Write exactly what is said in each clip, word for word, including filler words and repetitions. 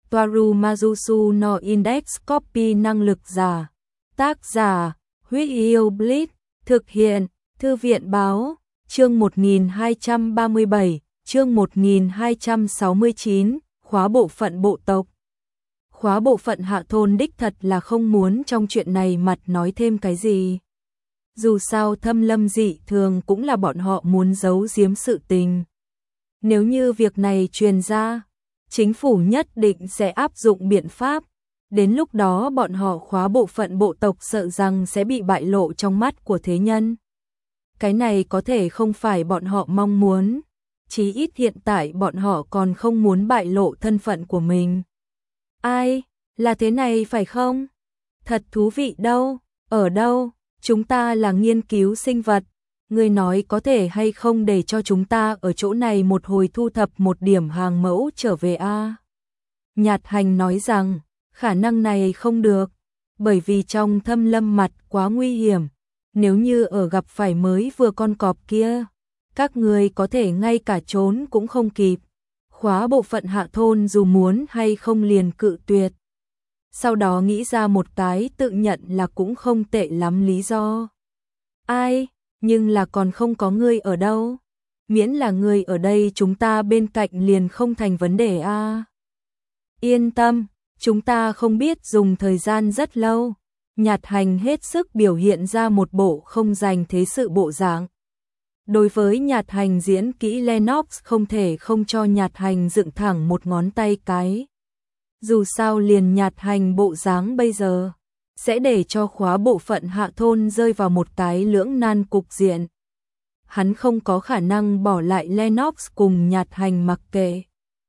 Toaru Majusu no Index Copy năng lực giả. Tác giả, Huyết Yêu Blitz, thực hiện, Thư viện báo, chương một nghìn hai trăm ba mươi bảy, chương một nghìn hai trăm sáu mươi chín, khóa bộ phận bộ tộc. Khóa bộ phận Hạ Thôn đích thật là không muốn trong chuyện này mặt nói thêm cái gì. Dù sao Thâm Lâm dị thường cũng là bọn họ muốn giấu giếm sự tình. Nếu như việc này truyền ra, chính phủ nhất định sẽ áp dụng biện pháp. Đến lúc đó bọn họ khóa bộ phận bộ tộc sợ rằng sẽ bị bại lộ trong mắt của thế nhân. Cái này có thể không phải bọn họ mong muốn. Chí ít hiện tại bọn họ còn không muốn bại lộ thân phận của mình. Ai? Là thế này phải không? Thật thú vị đâu? Ở đâu? Chúng ta là nghiên cứu sinh vật. Ngươi nói có thể hay không để cho chúng ta ở chỗ này một hồi thu thập một điểm hàng mẫu trở về a? Nhạt Hành nói rằng, khả năng này không được, bởi vì trong Thâm Lâm mặt quá nguy hiểm. Nếu như ở gặp phải mới vừa con cọp kia, các người có thể ngay cả trốn cũng không kịp. Khóa bộ phận Hạ Thôn dù muốn hay không liền cự tuyệt. Sau đó nghĩ ra một cái tự nhận là cũng không tệ lắm lý do. Ai? Nhưng là còn không có ngươi ở đâu. Miễn là ngươi ở đây chúng ta bên cạnh liền không thành vấn đề a. À. Yên tâm, chúng ta không biết dùng thời gian rất lâu. Nhạt Hành hết sức biểu hiện ra một bộ không dành thế sự bộ dạng. Đối với Nhạt Hành diễn kỹ Lennox không thể không cho Nhạt Hành dựng thẳng một ngón tay cái. Dù sao liền Nhạt Hành bộ dáng bây giờ, sẽ để cho khóa bộ phận Hạ Thôn rơi vào một cái lưỡng nan cục diện. Hắn không có khả năng bỏ lại Lennox cùng Nhạt Hành mặc kệ.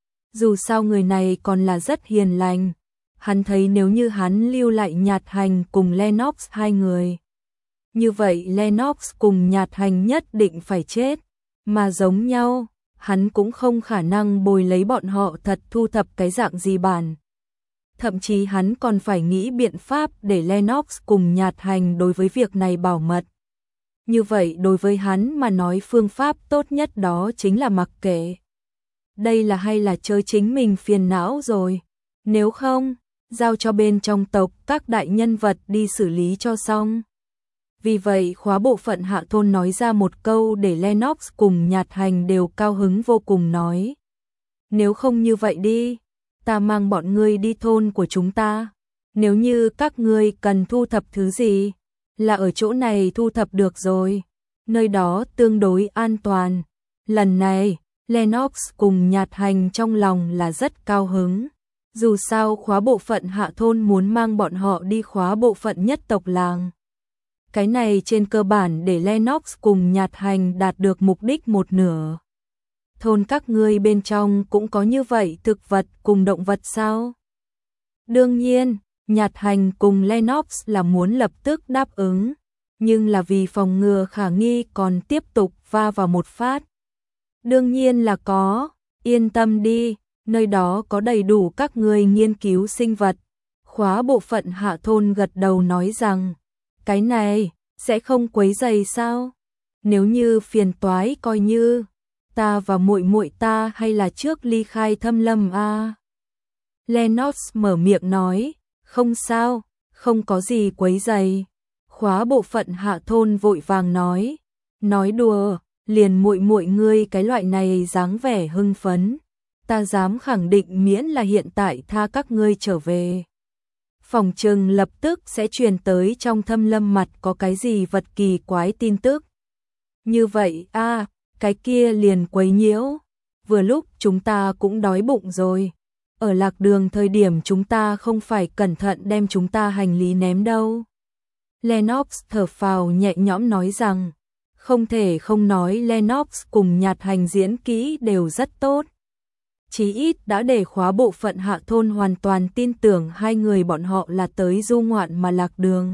Dù sao người này còn là rất hiền lành. Hắn thấy nếu như hắn lưu lại Nhạt Hành cùng Lennox hai người, như vậy Lennox cùng Nhạt Hành nhất định phải chết. Mà giống nhau, hắn cũng không khả năng bồi lấy bọn họ thật thu thập cái dạng gì bản. Thậm chí hắn còn phải nghĩ biện pháp để Lennox cùng Nhạt Hành đối với việc này bảo mật. Như vậy đối với hắn mà nói phương pháp tốt nhất đó chính là mặc kệ. Đây là hay là chơi chính mình phiền não rồi. Nếu không, giao cho bên trong tộc các đại nhân vật đi xử lý cho xong. Vì vậy khóa bộ phận Hạ Thôn nói ra một câu để Lennox cùng Nhạt Hành đều cao hứng vô cùng nói. Nếu không như vậy đi, ta mang bọn ngươi đi thôn của chúng ta. Nếu như các ngươi cần thu thập thứ gì, là ở chỗ này thu thập được rồi. Nơi đó tương đối an toàn. Lần này, Lennox cùng Nhạt Hành trong lòng là rất cao hứng. Dù sao khóa bộ phận Hạ Thôn muốn mang bọn họ đi khóa bộ phận nhất tộc làng. Cái này trên cơ bản để Lennox cùng Nhạt Hành đạt được mục đích một nửa. Thôn các ngươi bên trong cũng có như vậy thực vật cùng động vật sao? Đương nhiên, Nhạt Hành cùng Lennox là muốn lập tức đáp ứng, nhưng là vì phòng ngừa khả nghi còn tiếp tục va vào một phát. Đương nhiên là có, yên tâm đi, nơi đó có đầy đủ các ngươi nghiên cứu sinh vật. Khóa bộ phận Hạ Thôn gật đầu nói rằng, cái này sẽ không quấy rầy sao? Nếu như phiền toái coi như ta và muội muội ta hay là trước ly khai Thâm Lâm a. À? Lennox mở miệng nói, không sao, không có gì quấy rầy. Khóa bộ phận Hạ Thôn vội vàng nói, nói đùa, liền muội muội ngươi cái loại này dáng vẻ hưng phấn, ta dám khẳng định miễn là hiện tại tha các ngươi trở về. Phòng trừng lập tức sẽ truyền tới trong Thâm Lâm mặt có cái gì vật kỳ quái tin tức. Như vậy a, à, cái kia liền quấy nhiễu. Vừa lúc chúng ta cũng đói bụng rồi. Ở lạc đường thời điểm chúng ta không phải cẩn thận đem chúng ta hành lý ném đâu. Lennox thở phào nhẹ nhõm nói rằng, không thể không nói Lennox cùng Nhạt Hành diễn kỹ đều rất tốt. Chí ít đã để khóa bộ phận Hạ Thôn hoàn toàn tin tưởng hai người bọn họ là tới du ngoạn mà lạc đường.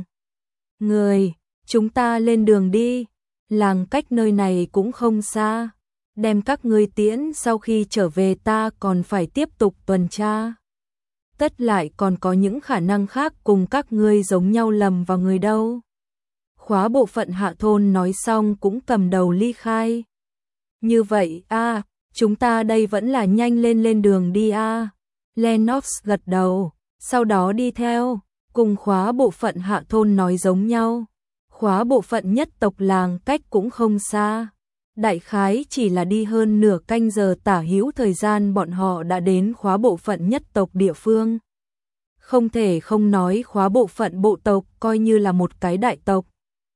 Người, chúng ta lên đường đi, làng cách nơi này cũng không xa, đem các ngươi tiễn sau khi trở về ta còn phải tiếp tục tuần tra. Tất lại còn có những khả năng khác cùng các ngươi giống nhau lầm vào người đâu. Khóa bộ phận Hạ Thôn nói xong cũng cầm đầu ly khai. Như vậy a, à, chúng ta đây vẫn là nhanh lên lên đường đi a. À. Lennox gật đầu, sau đó đi theo, cùng khóa bộ phận hạ thôn nói giống nhau. Khóa bộ phận nhất tộc làng cách cũng không xa. Đại khái chỉ là đi hơn nửa canh giờ tả hữu thời gian bọn họ đã đến khóa bộ phận nhất tộc địa phương. Không thể không nói khóa bộ phận bộ tộc coi như là một cái đại tộc.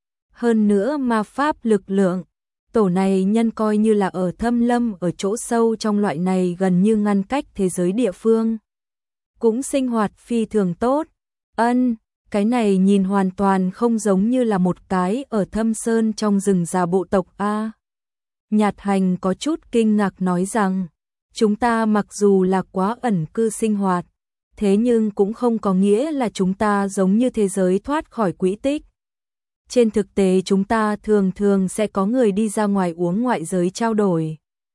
Hơn nữa ma pháp lực lượng, tổ này nhân coi như là ở thâm lâm ở chỗ sâu trong loại này gần như ngăn cách thế giới địa phương. Cũng sinh hoạt phi thường tốt. Ân, cái này nhìn hoàn toàn không giống như là một cái ở thâm sơn trong rừng già bộ tộc A. Nhạt Hành có chút kinh ngạc nói rằng, chúng ta mặc dù là quá ẩn cư sinh hoạt, thế nhưng cũng không có nghĩa là chúng ta giống như thế giới thoát khỏi quỹ tích. Trên thực tế chúng ta thường thường sẽ có người đi ra ngoài uống ngoại giới trao đổi.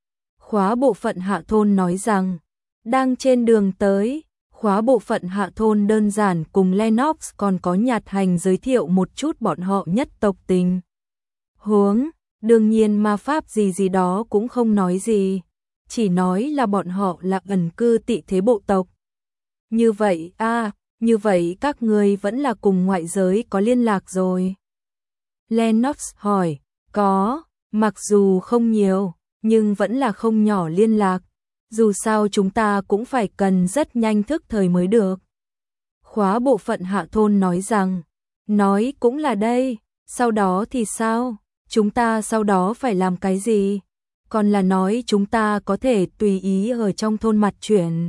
Khóa bộ phận hạ thôn nói rằng, đang trên đường tới, khóa bộ phận hạ thôn đơn giản cùng Lennox còn có Nhạt Hành giới thiệu một chút bọn họ nhất tộc tình huống. Đương nhiên ma pháp gì gì đó cũng không nói gì, chỉ nói là bọn họ là ẩn cư tị thế bộ tộc. Như vậy a, à, như vậy các người vẫn là cùng ngoại giới có liên lạc rồi. Lennox hỏi, có, mặc dù không nhiều, nhưng vẫn là không nhỏ liên lạc. Dù sao chúng ta cũng phải cần rất nhanh thức thời mới được. Khóa bộ phận hạ thôn nói rằng, nói cũng là đây, sau đó thì sao? Chúng ta sau đó phải làm cái gì? Còn là nói chúng ta có thể tùy ý ở trong thôn mặt chuyển.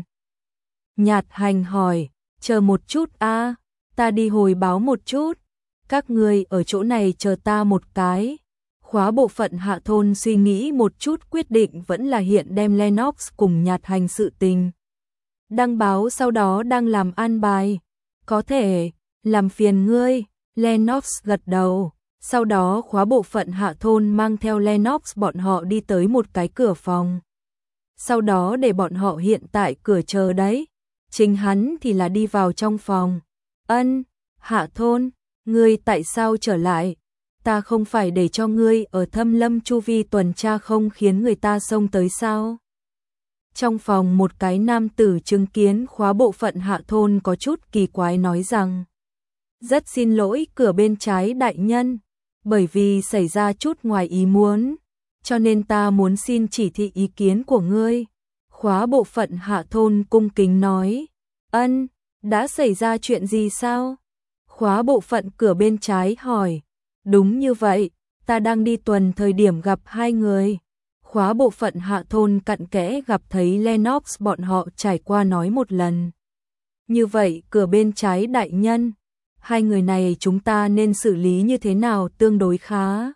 Nhạt Hành hỏi, chờ một chút a, ta đi hồi báo một chút. Các người ở chỗ này chờ ta một cái. Khóa bộ phận hạ thôn suy nghĩ một chút quyết định vẫn là hiện đem Lennox cùng Nhạt Hành sự tình đăng báo, sau đó đang làm an bài. Có thể, làm phiền ngươi. Lennox gật đầu. Sau đó khóa bộ phận hạ thôn mang theo Lennox bọn họ đi tới một cái cửa phòng. Sau đó để bọn họ hiện tại cửa chờ đấy. Chính hắn thì là đi vào trong phòng. Ân, hạ thôn, ngươi tại sao trở lại? Ta không phải để cho ngươi ở thâm lâm chu vi tuần tra không khiến người ta xông tới sao? Trong phòng một cái nam tử chứng kiến khóa bộ phận hạ thôn có chút kỳ quái nói rằng, rất xin lỗi cửa bên trái đại nhân, bởi vì xảy ra chút ngoài ý muốn, cho nên ta muốn xin chỉ thị ý kiến của ngươi. Khóa bộ phận hạ thôn cung kính nói, ân, đã xảy ra chuyện gì sao? Khóa bộ phận cửa bên trái hỏi, đúng như vậy, ta đang đi tuần thời điểm gặp hai người. Khóa bộ phận hạ thôn cặn kẽ gặp thấy Lennox bọn họ trải qua nói một lần. Như vậy cửa bên trái đại nhân, hai người này chúng ta nên xử lý như thế nào tương đối khá?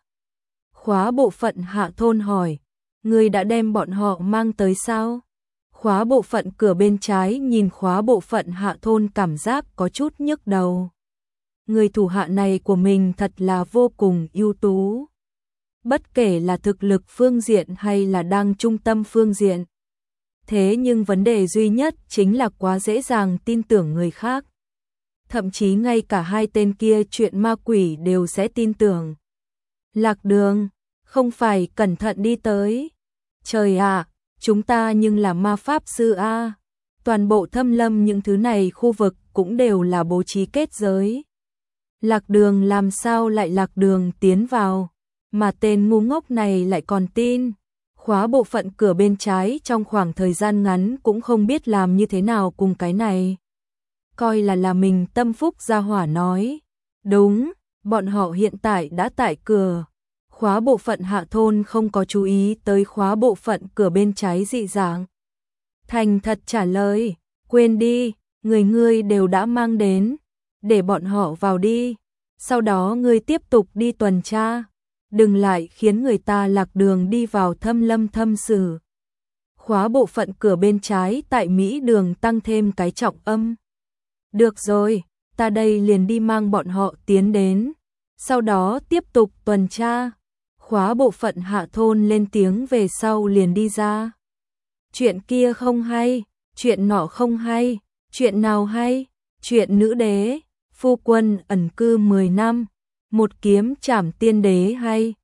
Khóa bộ phận hạ thôn hỏi, ngươi đã đem bọn họ mang tới sao? Khóa bộ phận cửa bên trái nhìn khóa bộ phận hạ thôn cảm giác có chút nhức đầu. Người thủ hạ này của mình thật là vô cùng ưu tú. Bất kể là thực lực phương diện hay là đang trung tâm phương diện. Thế nhưng vấn đề duy nhất chính là quá dễ dàng tin tưởng người khác. Thậm chí ngay cả hai tên kia chuyện ma quỷ đều sẽ tin tưởng. Lạc Đường, không phải cẩn thận đi tới. Trời ạ, chúng ta nhưng là ma pháp sư a. Toàn bộ thâm lâm những thứ này khu vực cũng đều là bố trí kết giới. Lạc Đường làm sao lại Lạc Đường tiến vào, mà tên ngu ngốc này lại còn tin. Khóa bộ phận cửa bên trái trong khoảng thời gian ngắn cũng không biết làm như thế nào cùng cái này. Coi là là mình tâm phúc gia hỏa nói. Đúng, bọn họ hiện tại đã tại cửa. Khóa bộ phận hạ thôn không có chú ý tới khóa bộ phận cửa bên trái dị dạng. Thành thật trả lời, quên đi, người ngươi đều đã mang đến, để bọn họ vào đi. Sau đó ngươi tiếp tục đi tuần tra, đừng lại khiến người ta lạc đường đi vào thâm lâm thâm sử. Khóa bộ phận cửa bên trái tại Mỹ đường tăng thêm cái trọng âm. Được rồi, ta đây liền đi mang bọn họ tiến đến. Sau đó tiếp tục tuần tra. Khóa bộ phận hạ thôn lên tiếng về sau liền đi ra. Chuyện kia không hay, chuyện nọ không hay, chuyện nào hay, chuyện nữ đế, phu quân ẩn cư mười năm, một kiếm trảm tiên đế hay,